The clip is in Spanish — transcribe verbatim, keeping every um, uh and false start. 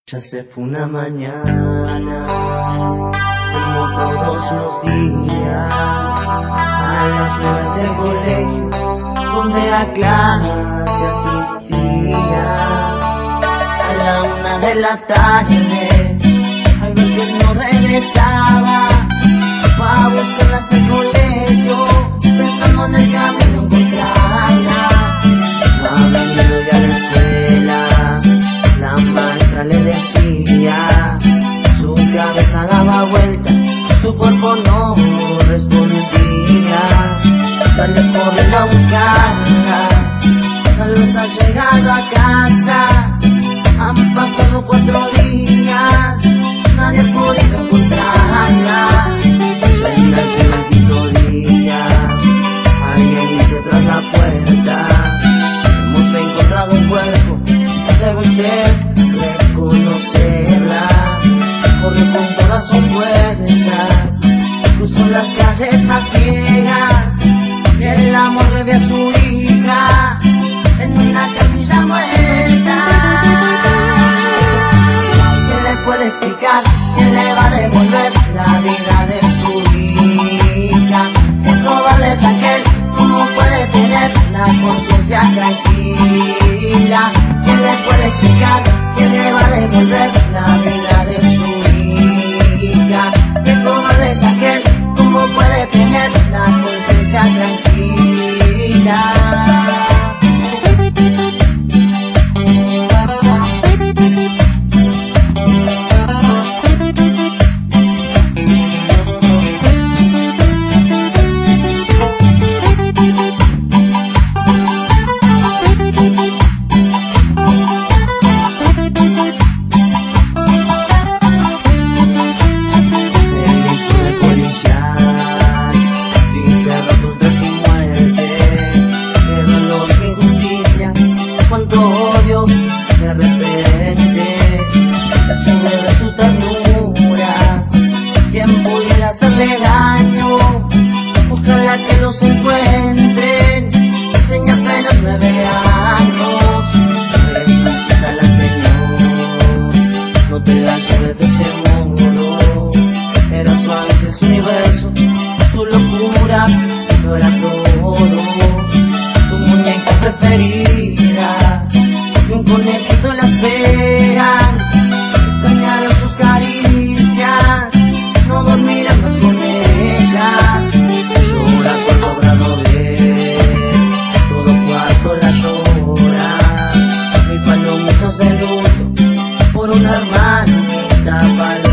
Ya se fue una mañana, como todos los días, a las nueve del colegio, donde a clase asistía. A la una de la tarde, al ver que no regresaba, fue a buscarla al colegio, pensando en el camino encontrarla. No ha venido ya a la escuela, la maestra le decía, su cabeza daba vuelta, su cuerpo no respondía. Sale corriendo a buscarla, tal vez ha llegado a casa. Han pasado cuatro días, nadie ha podido encontrarla. Salí al maldito día, alguien dice tras la puerta, hemos encontrado un cuerpo, debe usted reconocerla. Corre con todas sus fuerzas, cruzó las calles a ciegas, el amor bebe a su hija en una camilla muerta. ¿Quién le puede explicar? ¿Quién le va a devolver la vida de su hija? El cobarde es aquel, ¿cómo puede tener la conciencia tranquila? ¿Quién le puede explicar? ¿Quién le va a devolver la vida de su hija? El cobarde es aquel, ¿cómo puede tener la conciencia tranquila? Cuánto odio de repente, casi me ve su ternura. Quien pudiera hacerle daño, ojalá que los encuentren. Tenía apenas nueve años, resucita la Señor, no te la lleves de ese modo. Era su ángel, su universo, su locura, no era todo. Su muñeca preferida, un conejito la esperan, extrañaron sus caricias, no dormirán más con ella. Llora cuando logrado ver, todo cuarto la llora. Mil palomitos de luto por una hermanita paloma.